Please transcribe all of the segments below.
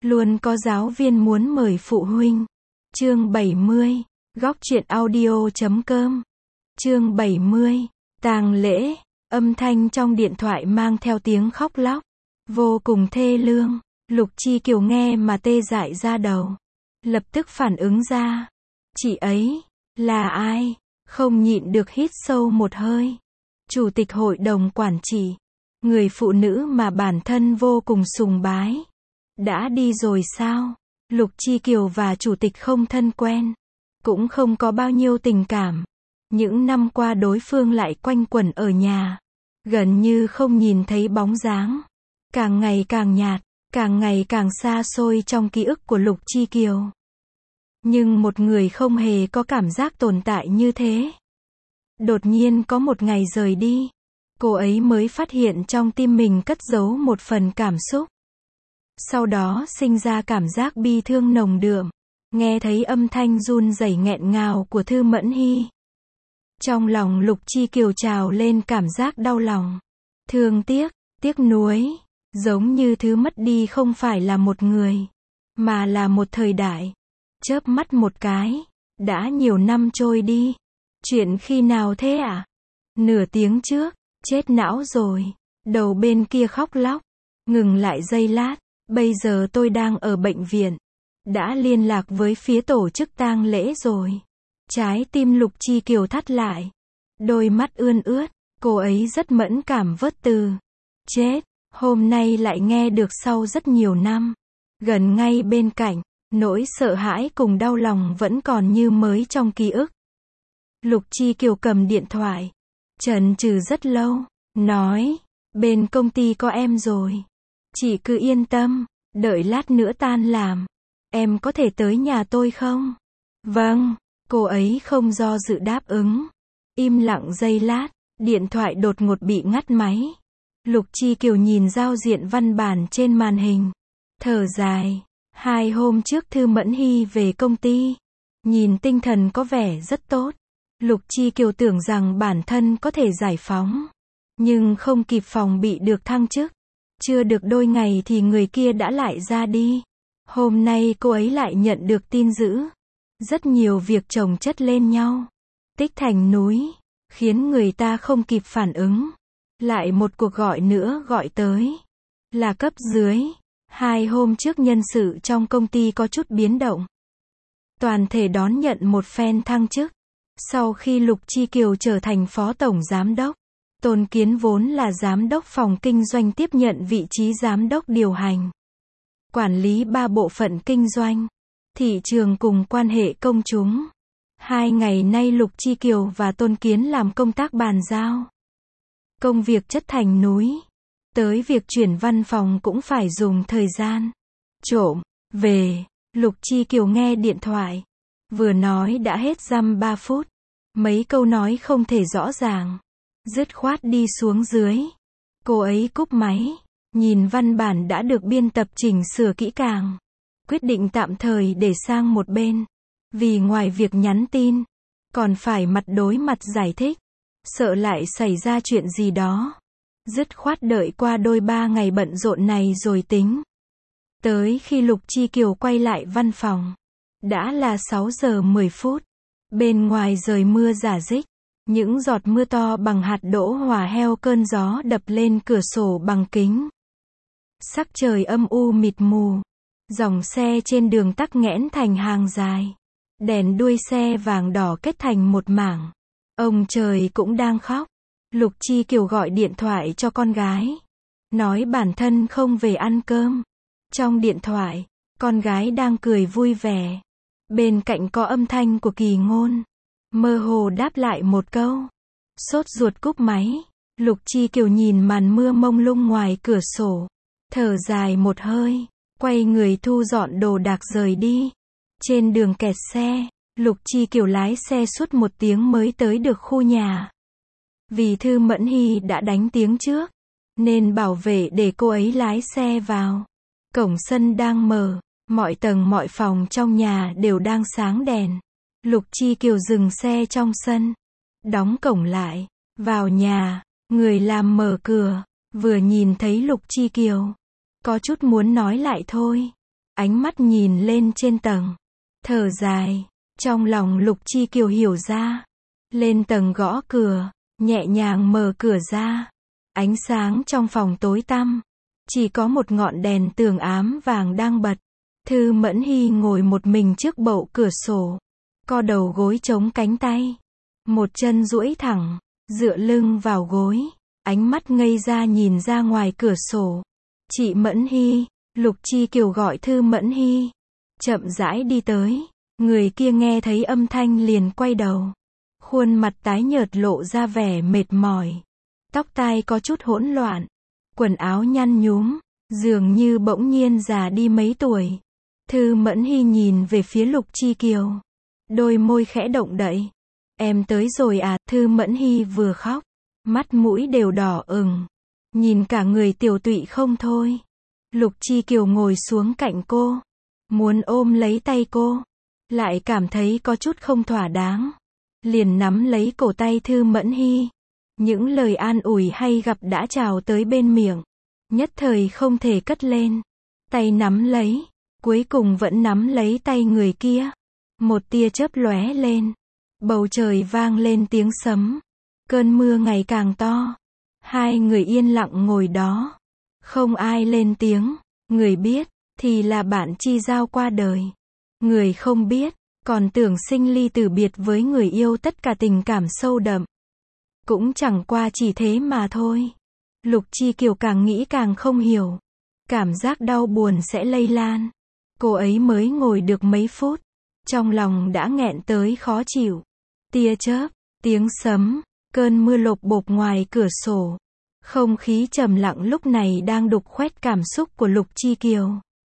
Luôn có giáo viên muốn mời phụ huynh. Chương 70. Góc truyện audio.com. Chương 70. Tang lễ. Âm thanh trong điện thoại mang theo tiếng khóc lóc. Vô cùng thê lương. Lục Chi Kiều nghe mà tê dại da đầu. Lập tức phản ứng ra. Chị ấy, là ai? Không nhịn được hít sâu một hơi. Chủ tịch hội đồng quản trị. Người phụ nữ mà bản thân vô cùng sùng bái. Đã đi rồi sao? Lục Chi Kiều và chủ tịch không thân quen. Cũng không có bao nhiêu tình cảm. Những năm qua đối phương lại quanh quẩn ở nhà. Gần như không nhìn thấy bóng dáng. Càng ngày càng nhạt, càng ngày càng xa xôi trong ký ức của Lục Chi Kiều. Nhưng một người không hề có cảm giác tồn tại như thế. Đột nhiên có một ngày rời đi. Cô ấy mới phát hiện trong tim mình cất giấu một phần cảm xúc. Sau đó sinh ra cảm giác bi thương nồng đượm. Nghe thấy âm thanh run rẩy nghẹn ngào của Thư Mẫn Hy. Trong lòng Lục Chi Kiều trào lên cảm giác đau lòng. Thương tiếc, tiếc nuối. Giống như thứ mất đi không phải là một người. Mà là một thời đại. Chớp mắt một cái. Đã nhiều năm trôi đi. Chuyện khi nào thế ạ? Nửa tiếng trước. Chết não rồi. Đầu bên kia khóc lóc. Ngừng lại giây lát. Bây giờ tôi đang ở bệnh viện. Đã liên lạc với phía tổ chức tang lễ rồi. Trái tim Lục Chi Kiều thắt lại. Đôi mắt ươn ướt. Cô ấy rất mẫn cảm vớt từ. Chết. Hôm nay lại nghe được sau rất nhiều năm. Gần ngay bên cạnh. Nỗi sợ hãi cùng đau lòng vẫn còn như mới trong ký ức. Lục Chi Kiều cầm điện thoại. Chần chừ rất lâu. Nói. Bên công ty có em rồi. Chị cứ yên tâm. Đợi lát nữa tan làm. Em có thể tới nhà tôi không? Vâng. Cô ấy không do dự đáp ứng. Im lặng giây lát. Điện thoại đột ngột bị ngắt máy. Lục Chi Kiều nhìn giao diện văn bản trên màn hình. Thở dài. 2 hôm trước Thư Mẫn Hy về công ty. Nhìn tinh thần có vẻ rất tốt. Lục Chi Kiều tưởng rằng bản thân có thể giải phóng. Nhưng không kịp phòng bị được thăng chức. Chưa được đôi ngày thì người kia đã lại ra đi. Hôm nay cô ấy lại nhận được tin dữ. Rất nhiều việc chồng chất lên nhau. Tích thành núi. Khiến người ta không kịp phản ứng. Lại một cuộc gọi nữa gọi tới. Là cấp dưới. 2 hôm trước nhân sự trong công ty có chút biến động. Toàn thể đón nhận một phen thăng chức. Sau khi Lục Chi Kiều trở thành phó tổng giám đốc, Tôn Kiến vốn là giám đốc phòng kinh doanh tiếp nhận vị trí giám đốc điều hành. Quản lý 3 bộ phận kinh doanh, thị trường cùng quan hệ công chúng. 2 ngày nay Lục Chi Kiều và Tôn Kiến làm công tác bàn giao. Công việc chất thành núi. Tới việc chuyển văn phòng cũng phải dùng thời gian. Trộm, về, Lục Chi Kiều nghe điện thoại. Vừa nói đã hết dăm 3 phút. Mấy câu nói không thể rõ ràng. Dứt khoát đi xuống dưới. Cô ấy cúp máy. Nhìn văn bản đã được biên tập chỉnh sửa kỹ càng. Quyết định tạm thời để sang một bên. Vì ngoài việc nhắn tin, còn phải mặt đối mặt giải thích. Sợ lại xảy ra chuyện gì đó. Dứt khoát đợi qua đôi 3 ngày bận rộn này rồi tính. Tới khi Lục Chi Kiều quay lại văn phòng. Đã là 6 giờ 10 phút. Bên ngoài rời mưa rả rích. Những giọt mưa to bằng hạt đỗ hòa heo cơn gió đập lên cửa sổ bằng kính. Sắc trời âm u mịt mù. Dòng xe trên đường tắc nghẽn thành hàng dài. Đèn đuôi xe vàng đỏ kết thành một mảng. Ông trời cũng đang khóc. Lục Chi Kiều gọi điện thoại cho con gái. Nói bản thân không về ăn cơm. Trong điện thoại, con gái đang cười vui vẻ. Bên cạnh có âm thanh của Kỳ Ngôn. Mơ hồ đáp lại một câu. Sốt ruột cúp máy. Lục Chi Kiều nhìn màn mưa mông lung ngoài cửa sổ. Thở dài một hơi. Quay người thu dọn đồ đạc rời đi. Trên đường kẹt xe, Lục Chi Kiều lái xe suốt 1 tiếng mới tới được khu nhà. Vì Thư Mẫn Hy đã đánh tiếng trước, nên bảo vệ để cô ấy lái xe vào. Cổng sân đang mở, mọi tầng mọi phòng trong nhà đều đang sáng đèn. Lục Chi Kiều dừng xe trong sân, đóng cổng lại, vào nhà, người làm mở cửa, vừa nhìn thấy Lục Chi Kiều, có chút muốn nói lại thôi. ánh mắt nhìn lên trên tầng. Thở dài, trong lòng Lục Chi Kiều hiểu ra. Lên tầng gõ cửa, nhẹ nhàng mở cửa ra. Ánh sáng trong phòng tối tăm. Chỉ có một ngọn đèn tường ám vàng đang bật. Thư Mẫn Hy ngồi một mình trước bậu cửa sổ. Co đầu gối chống cánh tay. Một chân duỗi thẳng, dựa lưng vào gối. Ánh mắt ngây ra nhìn ra ngoài cửa sổ. Chị Mẫn Hy, Lục Chi Kiều gọi Thư Mẫn Hy. Chậm rãi đi tới. Người kia nghe thấy âm thanh liền quay đầu. Khuôn mặt tái nhợt lộ ra vẻ mệt mỏi. Tóc tai có chút hỗn loạn. Quần áo nhăn nhúm, dường như bỗng nhiên già đi mấy tuổi. Thư Mẫn Hy nhìn về phía Lục Chi Kiều. Đôi môi khẽ động đậy. Em tới rồi à? Thư Mẫn Hy vừa khóc, mắt mũi đều đỏ ửng. Nhìn cả người tiều tụy không thôi. Lục Chi Kiều ngồi xuống cạnh cô. Muốn ôm lấy tay cô. Lại cảm thấy có chút không thỏa đáng. Liền nắm lấy cổ tay Thư Mẫn Hy. Những lời an ủi hay gặp đã trào tới bên miệng. Nhất thời không thể cất lên. Tay nắm lấy. Cuối cùng vẫn nắm lấy tay người kia. Một tia chớp lóe lên. Bầu trời vang lên tiếng sấm. Cơn mưa ngày càng to. Hai người yên lặng ngồi đó. Không ai lên tiếng. Người biết, thì là bạn chi giao qua đời. Người không biết, còn tưởng sinh ly tử biệt với người yêu tất cả tình cảm sâu đậm. Cũng chẳng qua chỉ thế mà thôi. Lục Chi Kiều càng nghĩ càng không hiểu. Cảm giác đau buồn sẽ lây lan. Cô ấy mới ngồi được mấy phút. Trong lòng đã nghẹn tới khó chịu. Tia chớp, tiếng sấm, cơn mưa lộp bộp ngoài cửa sổ. Không khí trầm lặng lúc này đang đục khoét cảm xúc của Lục Chi Kiều.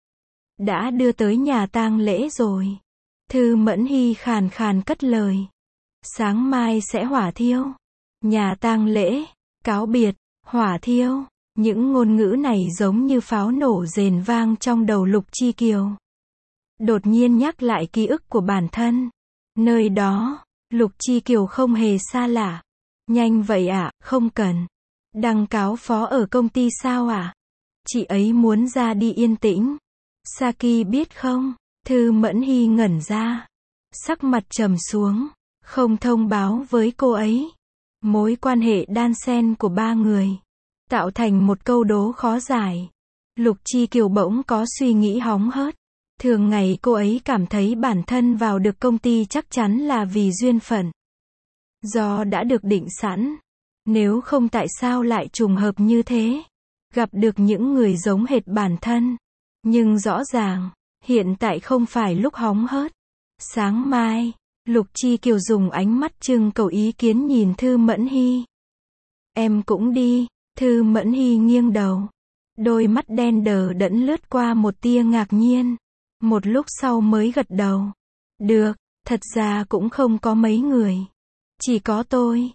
Đã đưa tới nhà tang lễ rồi. Thư Mẫn Hy khàn khàn cất lời. Sáng mai sẽ hỏa thiêu. Nhà tang lễ, cáo biệt, hỏa thiêu. Những ngôn ngữ này giống như pháo nổ rền vang trong đầu Lục Chi Kiều. Đột nhiên nhắc lại ký ức của bản thân. Nơi đó, Lục Chi Kiều không hề xa lạ. Nhanh vậy ạ, không cần. Đăng cáo phó ở công ty sao ạ? Chị ấy muốn ra đi yên tĩnh. Saki biết không? Thư Mẫn Hy ngẩn ra. Sắc mặt trầm xuống. Không thông báo với cô ấy. Mối quan hệ đan xen của ba người. Tạo thành một câu đố khó giải. Lục Chi Kiều bỗng có suy nghĩ hóng hớt. Thường ngày cô ấy cảm thấy bản thân vào được công ty chắc chắn là vì duyên phận. Do đã được định sẵn. Nếu không tại sao lại trùng hợp như thế. Gặp được những người giống hệt bản thân. Nhưng rõ ràng, hiện tại không phải lúc hóng hớt. Sáng mai, Lục Chi Kiều dùng ánh mắt trưng cầu ý kiến nhìn Thư Mẫn Hy. Em cũng đi. Thư Mẫn Hy nghiêng đầu. Đôi mắt đen đờ đẫn lướt qua một tia ngạc nhiên. Một lúc sau mới gật đầu. Được, thật ra cũng không có mấy người. Chỉ có tôi,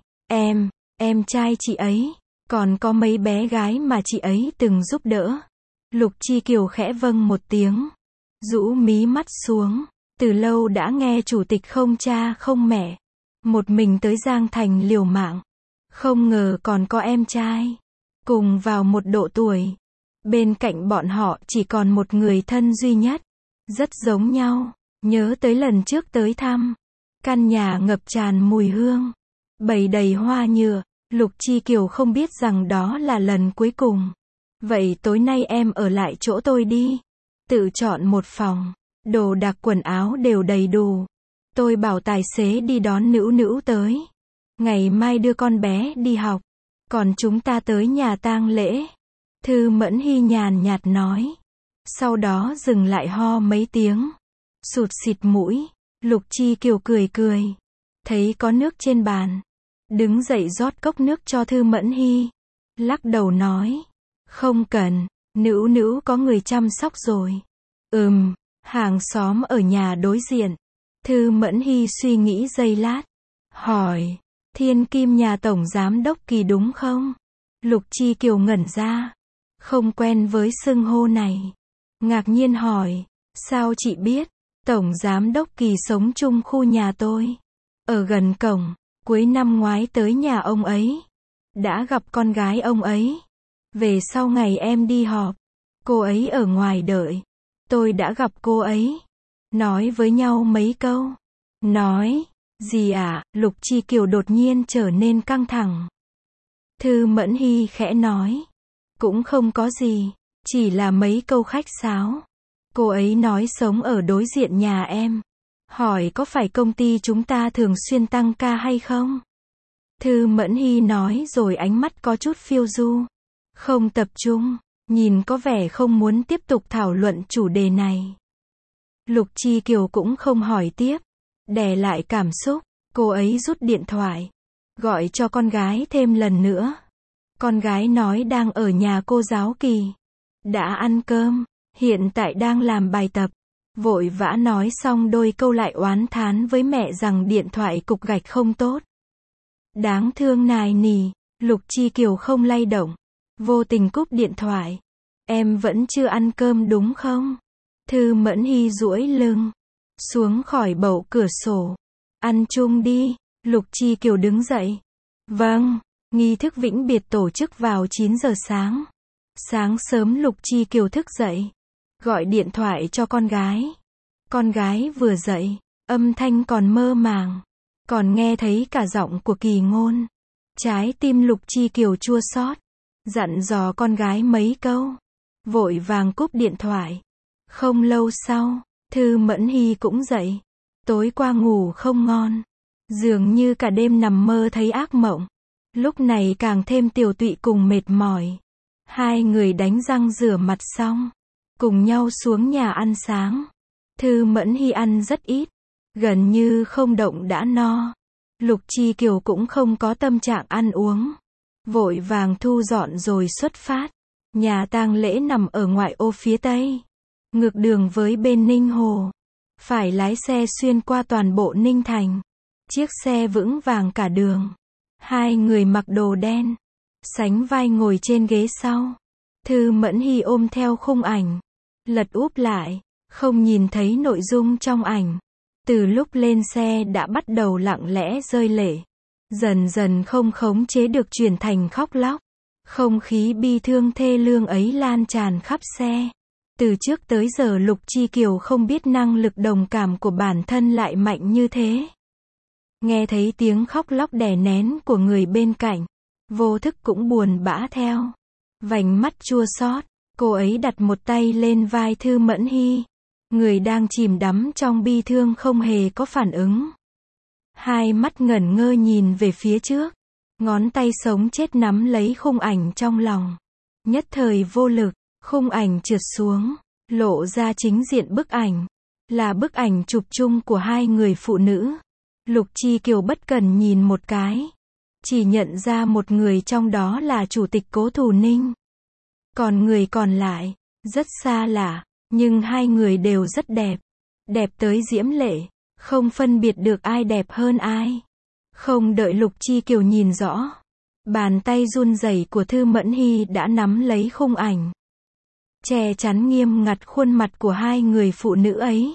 em trai chị ấy. Còn có mấy bé gái mà chị ấy từng giúp đỡ. Lục Chi Kiều khẽ vâng một tiếng. Rũ mí mắt xuống. Từ lâu đã nghe chủ tịch không cha không mẹ. Một mình tới Giang Thành liều mạng. Không ngờ còn có em trai. Cùng vào một độ tuổi. Bên cạnh bọn họ chỉ còn một người thân duy nhất. Rất giống nhau. Nhớ tới lần trước tới thăm. Căn nhà ngập tràn mùi hương. Bày đầy hoa nhựa. Lục Chi Kiều không biết rằng đó là lần cuối cùng. Vậy tối nay em ở lại chỗ tôi đi. Tự chọn một phòng. Đồ đạc quần áo đều đầy đủ. Tôi bảo tài xế đi đón Nữu Nữu tới. Ngày mai đưa con bé đi học. Còn chúng ta tới nhà tang lễ. Thư Mẫn Hy nhàn nhạt nói. Sau đó dừng lại ho mấy tiếng. Sụt xịt mũi. Lục Chi Kiều cười cười. Thấy có nước trên bàn. Đứng dậy rót cốc nước cho Thư Mẫn Hy. Lắc đầu nói. Không cần. Nữu Nữu có người chăm sóc rồi. Hàng xóm ở nhà đối diện. Thư Mẫn Hy suy nghĩ giây lát. Hỏi. Thiên Kim nhà tổng giám đốc Kỳ đúng không? Lục Chi Kiều ngẩn ra. Không quen với xưng hô này. Ngạc nhiên hỏi. Sao chị biết? Tổng giám đốc Kỳ sống chung khu nhà tôi. Ở gần cổng. Cuối năm ngoái tới nhà ông ấy. Đã gặp con gái ông ấy. Về sau ngày em đi họp. Cô ấy ở ngoài đợi. Tôi đã gặp cô ấy. Nói với nhau mấy câu. Nói, gì ạ? Lục Chi Kiều đột nhiên trở nên căng thẳng. Thư Mẫn Hy khẽ nói. Cũng không có gì, chỉ là mấy câu khách sáo. Cô ấy nói sống ở đối diện nhà em. Hỏi có phải công ty chúng ta thường xuyên tăng ca hay không? Thư Mẫn Hy nói rồi ánh mắt có chút phiêu du. Không tập trung, nhìn có vẻ không muốn tiếp tục thảo luận chủ đề này. Lục Chi Kiều cũng không hỏi tiếp. Đè lại cảm xúc, cô ấy rút điện thoại. Gọi cho con gái thêm lần nữa. Con gái nói đang ở nhà cô giáo Kỳ. Đã ăn cơm, hiện tại đang làm bài tập. Vội vã nói xong đôi câu lại oán thán với mẹ rằng điện thoại cục gạch không tốt. Đáng thương nài nỉ, Lục Chi Kiều không lay động. Vô tình cúp điện thoại. Em vẫn chưa ăn cơm đúng không? Thư Mẫn Hy duỗi lưng xuống khỏi bậu cửa sổ. Ăn chung đi. Lục Chi Kiều đứng dậy. Vâng. Nghi thức vĩnh biệt tổ chức vào 9 giờ sáng. Sáng sớm Lục Chi Kiều thức dậy. Gọi điện thoại cho con gái. Con gái vừa dậy, âm thanh còn mơ màng. Còn nghe thấy cả giọng của Kỳ Ngôn. Trái tim Lục Chi Kiều chua xót. Dặn dò con gái mấy câu. Vội vàng cúp điện thoại. Không lâu sau, Thư Mẫn Hy cũng dậy. Tối qua ngủ không ngon. Dường như cả đêm nằm mơ thấy ác mộng. Lúc này càng thêm tiều tụy cùng mệt mỏi. Hai người đánh răng rửa mặt xong. Cùng nhau xuống nhà ăn sáng. Thư Mẫn Hy ăn rất ít. Gần như không động đã no. Lục Chi Kiều cũng không có tâm trạng ăn uống. Vội vàng thu dọn rồi xuất phát. Nhà tang lễ nằm ở ngoại ô phía tây. Ngược đường với bên Ninh Hồ. Phải lái xe xuyên qua toàn bộ Ninh Thành. Chiếc xe vững vàng cả đường. Hai người mặc đồ đen. Sánh vai ngồi trên ghế sau. Thư Mẫn Hy ôm theo khung ảnh. Lật úp lại. Không nhìn thấy nội dung trong ảnh. Từ lúc lên xe đã bắt đầu lặng lẽ rơi lệ. Dần dần không khống chế được chuyển thành khóc lóc. Không khí bi thương thê lương ấy lan tràn khắp xe. Từ trước tới giờ Lục Chi Kiều không biết năng lực đồng cảm của bản thân lại mạnh như thế. Nghe thấy tiếng khóc lóc đè nén của người bên cạnh. Vô thức cũng buồn bã theo. Vành mắt chua xót. Cô ấy đặt một tay lên vai Thư Mẫn Hy. Người đang chìm đắm trong bi thương không hề có phản ứng. Hai mắt ngẩn ngơ nhìn về phía trước. Ngón tay sống chết nắm lấy khung ảnh trong lòng. Nhất thời vô lực, khung ảnh trượt xuống. Lộ ra chính diện bức ảnh. Là bức ảnh chụp chung của hai người phụ nữ. Lục Chi Kiều bất cần nhìn một cái. Chỉ nhận ra một người trong đó là Chủ tịch Cố Thù Ninh. Còn người còn lại, rất xa lạ. Nhưng hai người đều rất đẹp. Đẹp tới diễm lệ. Không phân biệt được ai đẹp hơn ai. Không đợi Lục Chi Kiều nhìn rõ. Bàn tay run rẩy của Thư Mẫn Hy đã nắm lấy khung ảnh. Che chắn nghiêm ngặt khuôn mặt của hai người phụ nữ ấy.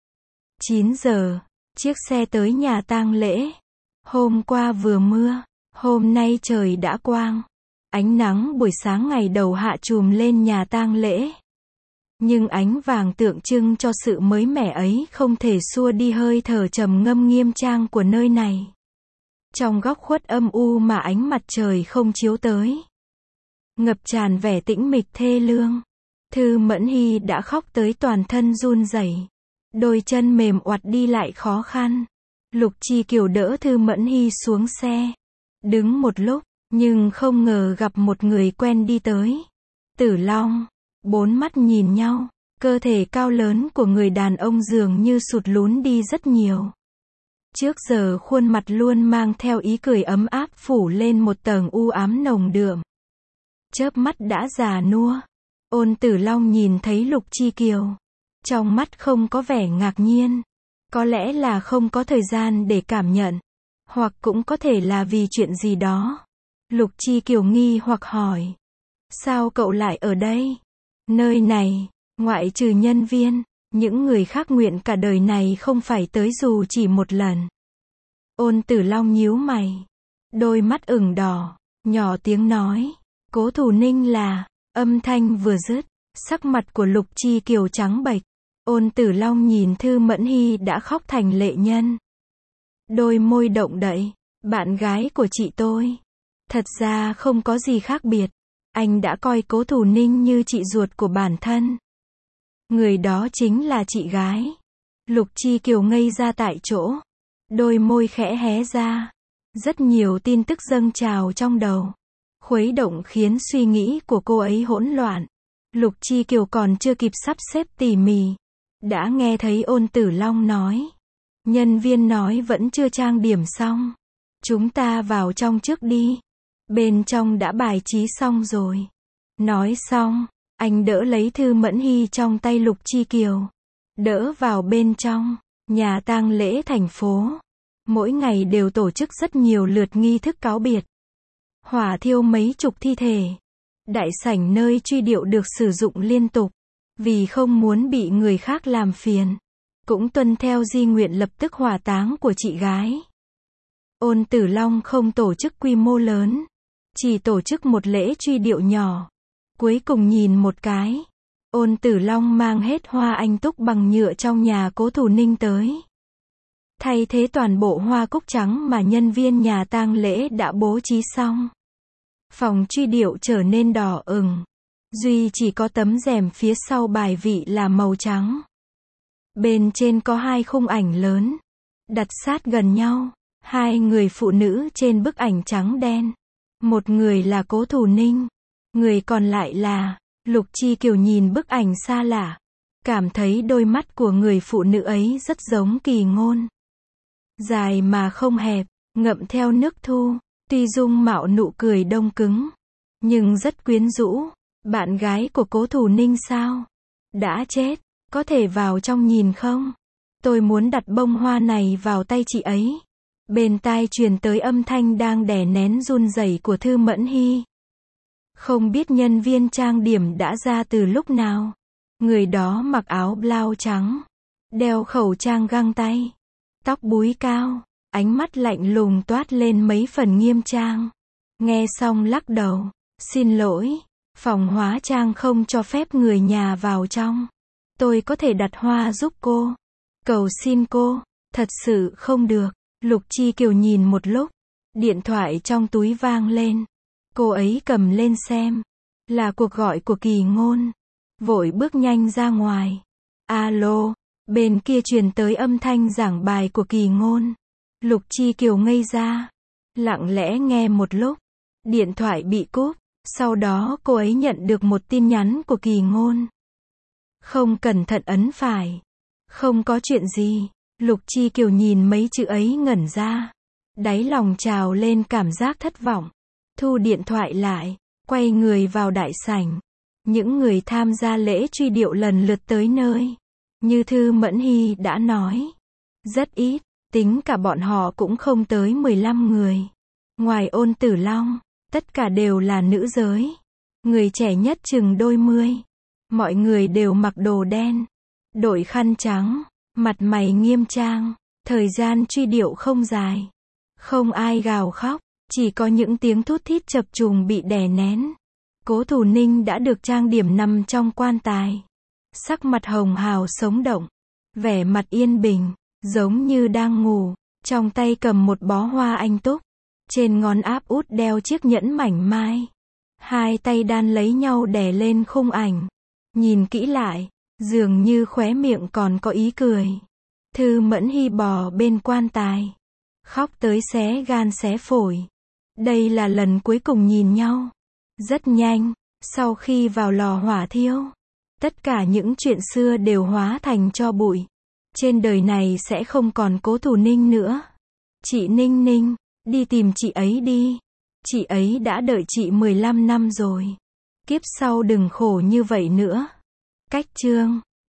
9 giờ, chiếc xe tới nhà tang lễ. Hôm qua vừa mưa, hôm nay trời đã quang. Ánh nắng buổi sáng ngày đầu hạ trùm lên nhà tang lễ. Nhưng ánh vàng tượng trưng cho sự mới mẻ ấy không thể xua đi hơi thở trầm ngâm nghiêm trang của nơi này. Trong góc khuất âm u mà ánh mặt trời không chiếu tới. Ngập tràn vẻ tĩnh mịch thê lương. Thư Mẫn Hy đã khóc tới toàn thân run rẩy. Đôi chân mềm oặt đi lại khó khăn. Lục Chi Kiều đỡ Thư Mẫn Hy xuống xe. Đứng một lúc, nhưng không ngờ gặp một người quen đi tới. Tử Long. Bốn mắt nhìn nhau. Cơ thể cao lớn của người đàn ông dường như sụt lún đi rất nhiều. Trước giờ khuôn mặt luôn mang theo ý cười ấm áp phủ lên một tầng u ám nồng đượm. Chớp mắt đã già nua. Ôn Tử Long nhìn thấy Lục Chi Kiều. Trong mắt không có vẻ ngạc nhiên. Có lẽ là không có thời gian để cảm nhận. Hoặc cũng có thể là vì chuyện gì đó. Lục Chi Kiều nghi hoặc hỏi. Sao cậu lại ở đây? Nơi này, ngoại trừ nhân viên, những người khác nguyện cả đời này không phải tới dù chỉ một lần. Ôn Tử Long nhíu mày. Đôi mắt ửng đỏ, nhỏ tiếng nói. Cố Thù Ninh là, âm thanh vừa dứt. Sắc mặt của Lục Chi Kiều trắng bệch. Ôn Tử Long nhìn Thư Mẫn Hy đã khóc thành lệ nhân. Đôi môi động đậy. Bạn gái của chị tôi. Thật ra không có gì khác biệt. Anh đã coi Cố Thủ Ninh như chị ruột của bản thân. Người đó chính là chị gái. Lục Chi Kiều ngây ra tại chỗ. Đôi môi khẽ hé ra. Rất nhiều tin tức dâng trào trong đầu. Khuấy động khiến suy nghĩ của cô ấy hỗn loạn. Lục Chi Kiều còn chưa kịp sắp xếp tỉ mỉ. Đã nghe thấy Ôn Tử Long nói. Nhân viên nói vẫn chưa trang điểm xong. Chúng ta vào trong trước đi. Bên trong đã bài trí xong rồi. Nói xong, anh đỡ lấy Thư Mẫn Hy trong tay Lục Chi Kiều. Đỡ vào bên trong. Nhà tang lễ thành phố. Mỗi ngày đều tổ chức rất nhiều lượt nghi thức cáo biệt. Hỏa thiêu mấy chục thi thể. Đại sảnh nơi truy điệu được sử dụng liên tục. Vì không muốn bị người khác làm phiền. Cũng tuân theo di nguyện lập tức hỏa táng của chị gái. Ôn Tử Long không tổ chức quy mô lớn. Chỉ tổ chức một lễ truy điệu nhỏ. Cuối cùng nhìn một cái. Ôn Tử Long mang hết hoa anh túc bằng nhựa trong nhà Cố Thủ Ninh tới. Thay thế toàn bộ hoa cúc trắng mà nhân viên nhà tang lễ đã bố trí xong. Phòng truy điệu trở nên đỏ ửng. Duy chỉ có tấm rèm phía sau bài vị là màu trắng. Bên trên có hai khung ảnh lớn. Đặt sát gần nhau. Hai người phụ nữ trên bức ảnh trắng đen. Một người là Cố Thủ Ninh. Người còn lại là... Lục Chi Kiều nhìn bức ảnh xa lạ. Cảm thấy đôi mắt của người phụ nữ ấy rất giống Kỳ Ngôn. Dài mà không hẹp, ngậm theo nước thu. Tuy dung mạo nụ cười đông cứng. Nhưng rất quyến rũ. Bạn gái của Cố Thủ Ninh sao? Đã chết. Có thể vào trong nhìn không? Tôi muốn đặt bông hoa này vào tay chị ấy. Bên tai truyền tới âm thanh đang đè nén run rẩy của Thư Mẫn Hy. Không biết nhân viên trang điểm đã ra từ lúc nào. Người đó mặc áo blau trắng. Đeo khẩu trang găng tay. Tóc búi cao. Ánh mắt lạnh lùng toát lên mấy phần nghiêm trang. Nghe xong lắc đầu. Xin lỗi. Phòng hóa trang không cho phép người nhà vào trong. Tôi có thể đặt hoa giúp cô. Cầu xin cô. Thật sự không được. Lục Chi Kiều nhìn một lúc. Điện thoại trong túi vang lên. Cô ấy cầm lên xem. Là cuộc gọi của Kỳ Ngôn. Vội bước nhanh ra ngoài. Alo. Bên kia truyền tới âm thanh giảng bài của Kỳ Ngôn. Lục Chi Kiều ngây ra. Lặng lẽ nghe một lúc. Điện thoại bị cúp. Sau đó cô ấy nhận được một tin nhắn của Kỳ Ngôn. Không cẩn thận ấn phải. Không có chuyện gì. Lục Chi Kiều nhìn mấy chữ ấy ngẩn ra. Đáy lòng trào lên cảm giác thất vọng. Thu điện thoại lại. Quay người vào đại sảnh. Những người tham gia lễ truy điệu lần lượt tới nơi. Như Thư Mẫn Hy đã nói. Rất ít. Tính cả bọn họ cũng không tới 15 người. Ngoài Ôn Tử Long. Tất cả đều là nữ giới. Người trẻ nhất chừng đôi mươi. Mọi người đều mặc đồ đen. Đội khăn trắng. Mặt mày nghiêm trang. Thời gian truy điệu không dài. Không ai gào khóc. Chỉ có những tiếng thút thít chập trùng bị đè nén. Cố Thủ Ninh đã được trang điểm nằm trong quan tài. Sắc mặt hồng hào sống động. Vẻ mặt yên bình. Giống như đang ngủ. Trong tay cầm một bó hoa anh túc. Trên ngón áp út đeo chiếc nhẫn mảnh mai. Hai tay đan lấy nhau đè lên khung ảnh. Nhìn kỹ lại. Dường như khóe miệng còn có ý cười. Thư Mẫn Hy bò bên quan tài. Khóc tới xé gan xé phổi. Đây là lần cuối cùng nhìn nhau. Rất nhanh. Sau khi vào lò hỏa thiêu. Tất cả những chuyện xưa đều hóa thành tro bụi. Trên đời này sẽ không còn Cố Thủ Ninh nữa. Chị Ninh Ninh. Đi tìm chị ấy đi. Chị ấy đã đợi chị 15 năm rồi. Kiếp sau đừng khổ như vậy nữa. Cách chương